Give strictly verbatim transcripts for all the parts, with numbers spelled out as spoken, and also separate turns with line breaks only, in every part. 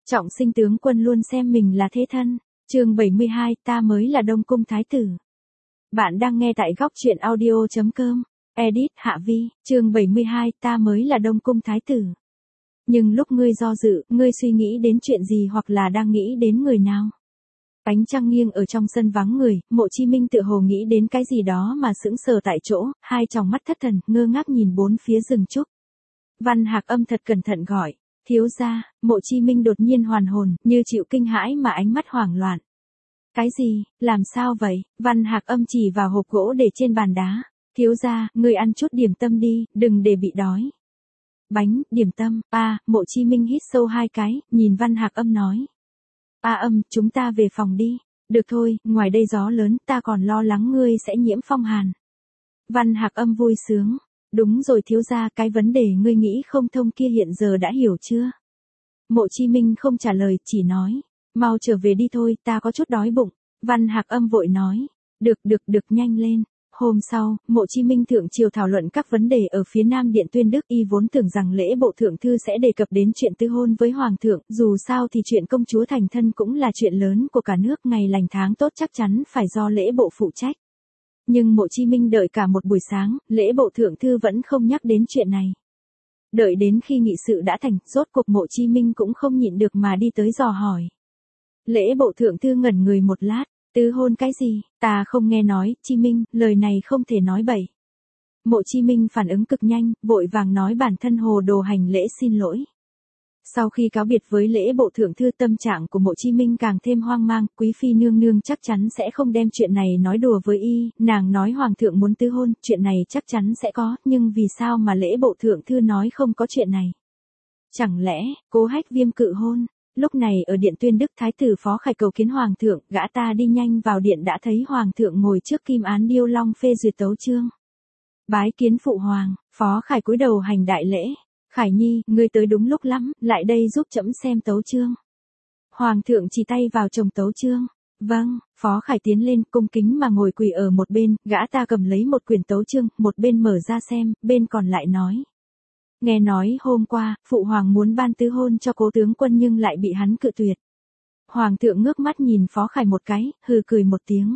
Trọng Sinh tướng quân luôn xem mình là thế thân. Chương bảy mươi hai, ta mới là Đông cung thái tử. Bạn đang nghe tại góc truyện audio chấm com. Edit Hạ Vi, chương bảy mươi hai, ta mới là Đông cung thái tử. Nhưng lúc ngươi do dự, ngươi suy nghĩ đến chuyện gì hoặc là đang nghĩ đến người nào? Ánh trăng nghiêng ở trong sân vắng người, Mộ Chí Minh tự hồ nghĩ đến cái gì đó mà sững sờ tại chỗ, hai tròng mắt thất thần, ngơ ngác nhìn bốn phía rừng trúc. Văn Hạc Âm thật cẩn thận gọi, thiếu gia. Mộ Chí Minh đột nhiên hoàn hồn, như chịu kinh hãi mà ánh mắt hoảng loạn. Cái gì, làm sao vậy? Văn Hạc Âm chỉ vào hộp gỗ để trên bàn đá. Thiếu gia, ngươi ăn chút điểm tâm đi, đừng để bị đói. Bánh, điểm tâm, a, Mộ Chí Minh hít sâu hai cái, nhìn Văn Hạc Âm nói. A Âm, chúng ta về phòng đi. Được thôi, ngoài đây gió lớn, ta còn lo lắng ngươi sẽ nhiễm phong hàn. Văn Hạc Âm vui sướng. Đúng rồi thiếu gia, cái vấn đề ngươi nghĩ không thông kia hiện giờ đã hiểu chưa? Mộ Chí Minh không trả lời, chỉ nói. Mau trở về đi thôi, ta có chút đói bụng. Văn Hạc Âm vội nói. Được được được, nhanh lên. Hôm sau, Mộ Chí Minh thượng triều thảo luận các vấn đề ở phía Nam Điện Tuyên Đức, y vốn tưởng rằng lễ bộ thượng thư sẽ đề cập đến chuyện tứ hôn với Hoàng thượng, dù sao thì chuyện công chúa thành thân cũng là chuyện lớn của cả nước, ngày lành tháng tốt chắc chắn phải do lễ bộ phụ trách. Nhưng Mộ Chí Minh đợi cả một buổi sáng, lễ bộ thượng thư vẫn không nhắc đến chuyện này. Đợi đến khi nghị sự đã thành, rốt cuộc Mộ Chí Minh cũng không nhịn được mà đi tới dò hỏi. Lễ bộ thượng thư ngẩn người một lát. Tứ hôn cái gì, ta không nghe nói. Chí Minh, lời này không thể nói bậy. Mộ Chí Minh phản ứng cực nhanh, vội vàng nói bản thân hồ đồ hành lễ xin lỗi. Sau khi cáo biệt với lễ bộ thượng thư, tâm trạng của Mộ Chí Minh càng thêm hoang mang, quý phi nương nương chắc chắn sẽ không đem chuyện này nói đùa với y, nàng nói hoàng thượng muốn tứ hôn, chuyện này chắc chắn sẽ có, nhưng vì sao mà lễ bộ thượng thư nói không có chuyện này? Chẳng lẽ, Cố Hách Viêm cự hôn? Lúc này ở Điện Tuyên Đức, thái tử Phó Khải cầu kiến hoàng thượng, gã ta đi nhanh vào điện đã thấy hoàng thượng ngồi trước kim án điêu long phê duyệt tấu chương. Bái kiến phụ hoàng. Phó Khải cúi đầu hành đại lễ. Khải nhi, ngươi tới đúng lúc lắm, lại đây giúp trẫm xem tấu chương. Hoàng thượng chỉ tay vào chồng tấu chương. Vâng. Phó Khải tiến lên, cung kính mà ngồi quỳ ở một bên, gã ta cầm lấy một quyển tấu chương, một bên mở ra xem, bên còn lại nói. Nghe nói hôm qua, phụ hoàng muốn ban tứ hôn cho Cố tướng quân nhưng lại bị hắn cự tuyệt. Hoàng thượng ngước mắt nhìn Phó Khải một cái, hừ cười một tiếng.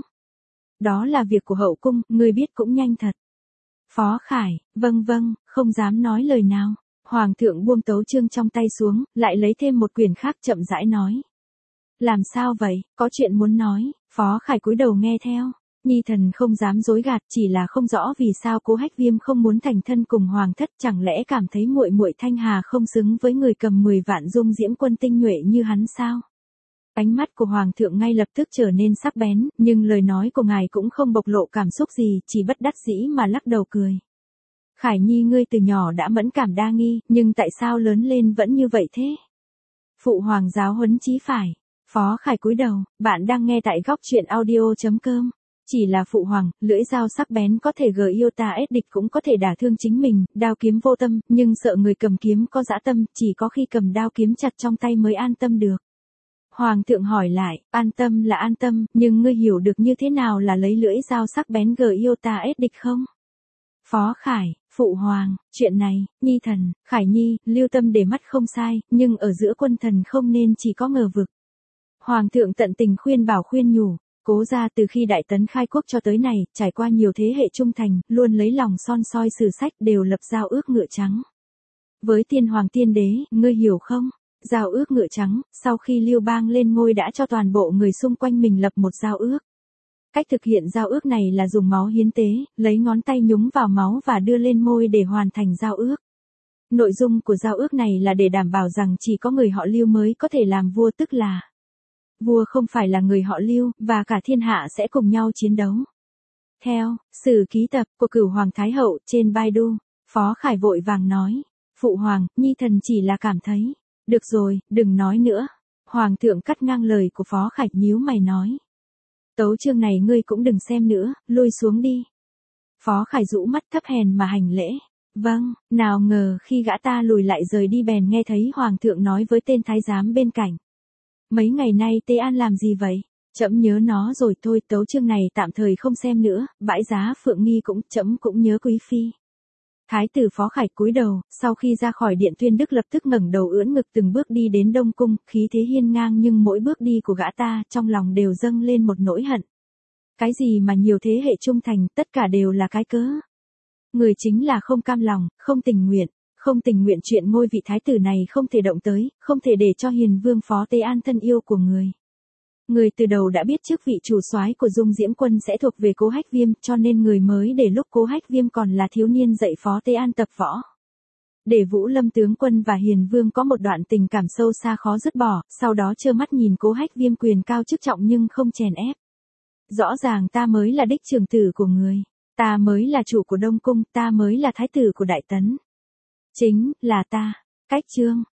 Đó là việc của hậu cung, ngươi biết cũng nhanh thật. Phó Khải, vâng vâng, không dám nói lời nào. Hoàng thượng buông tấu chương trong tay xuống, lại lấy thêm một quyển khác chậm rãi nói. Làm sao vậy, có chuyện muốn nói? Phó Khải cúi đầu nghe theo. Nhi thần không dám dối gạt, chỉ là không rõ vì sao Cố Hách Viêm không muốn thành thân cùng hoàng thất, chẳng lẽ cảm thấy muội muội Thanh Hà không xứng với người cầm mười vạn dung diễm quân tinh nhuệ như hắn sao? Ánh mắt của hoàng thượng ngay lập tức trở nên sắc bén, nhưng lời nói của ngài cũng không bộc lộ cảm xúc gì, chỉ bất đắc dĩ mà lắc đầu cười. Khải nhi, ngươi từ nhỏ đã mẫn cảm đa nghi, nhưng tại sao lớn lên vẫn như vậy thế? Phụ hoàng giáo huấn chí phải. Phó Khải cúi đầu. Bạn đang nghe tại góc truyện audio chấm com. Chỉ là phụ hoàng, lưỡi dao sắc bén có thể gờ yêu ta ết địch cũng có thể đả thương chính mình, đao kiếm vô tâm, nhưng sợ người cầm kiếm có dã tâm, chỉ có khi cầm đao kiếm chặt trong tay mới an tâm được. Hoàng thượng hỏi lại, an tâm là an tâm, nhưng ngươi hiểu được như thế nào là lấy lưỡi dao sắc bén gờ yêu ta ết địch không? Phó Khải, phụ hoàng, chuyện này, nhi thần, Khải nhi, lưu tâm để mắt không sai, nhưng ở giữa quân thần không nên chỉ có ngờ vực. Hoàng thượng tận tình khuyên bảo khuyên nhủ. Cố gia từ khi Đại Tấn khai quốc cho tới này, trải qua nhiều thế hệ trung thành, luôn lấy lòng son soi sử sách, đều lập giao ước ngựa trắng. Với tiên hoàng tiên đế, ngươi hiểu không? Giao ước ngựa trắng, sau khi Lưu Bang lên ngôi đã cho toàn bộ người xung quanh mình lập một giao ước. Cách thực hiện giao ước này là dùng máu hiến tế, lấy ngón tay nhúng vào máu và đưa lên môi để hoàn thành giao ước. Nội dung của giao ước này là để đảm bảo rằng chỉ có người họ Lưu mới có thể làm vua, tức là vua không phải là người họ Lưu, và cả thiên hạ sẽ cùng nhau chiến đấu. Theo sử ký tập của Cửu Hoàng Thái Hậu trên Baidu, Phó Khải vội vàng nói, phụ hoàng, nhi thần chỉ là cảm thấy. Được rồi, đừng nói nữa. Hoàng thượng cắt ngang lời của Phó Khải, nhíu mày nói. Tấu chương này ngươi cũng đừng xem nữa, lui xuống đi. Phó Khải rũ mắt thấp hèn mà hành lễ. Vâng, nào ngờ khi gã ta lùi lại rời đi bèn nghe thấy Hoàng thượng nói với tên thái giám bên cạnh. Mấy ngày nay Tế An làm gì vậy? Trẫm nhớ nó rồi thôi, tấu chương này tạm thời không xem nữa, bãi giá Phượng Nghi cũng, trẫm cũng nhớ quý phi. Thái tử Phó Khải cúi đầu, sau khi ra khỏi điện Tuyên Đức lập tức ngẩng đầu ưỡn ngực từng bước đi đến Đông Cung, khí thế hiên ngang nhưng mỗi bước đi của gã ta trong lòng đều dâng lên một nỗi hận. Cái gì mà nhiều thế hệ trung thành, tất cả đều là cái cớ. Người chính là không cam lòng, không tình nguyện, không tình nguyện chuyện ngôi vị thái tử này không thể động tới, không thể để cho Hiền Vương Phó Tế An thân yêu của người. Người từ đầu đã biết chức vị chủ soái của Dung Diễm Quân sẽ thuộc về Cố Hách Viêm, cho nên người mới để lúc Cố Hách Viêm còn là thiếu niên dạy Phó Tế An tập võ. Để Vũ Lâm tướng quân và Hiền Vương có một đoạn tình cảm sâu xa khó dứt bỏ, sau đó trơ mắt nhìn Cố Hách Viêm quyền cao chức trọng nhưng không chèn ép. Rõ ràng ta mới là đích trưởng tử của người, ta mới là chủ của Đông Cung, ta mới là thái tử của Đại Tấn. Chính là ta. Cách chương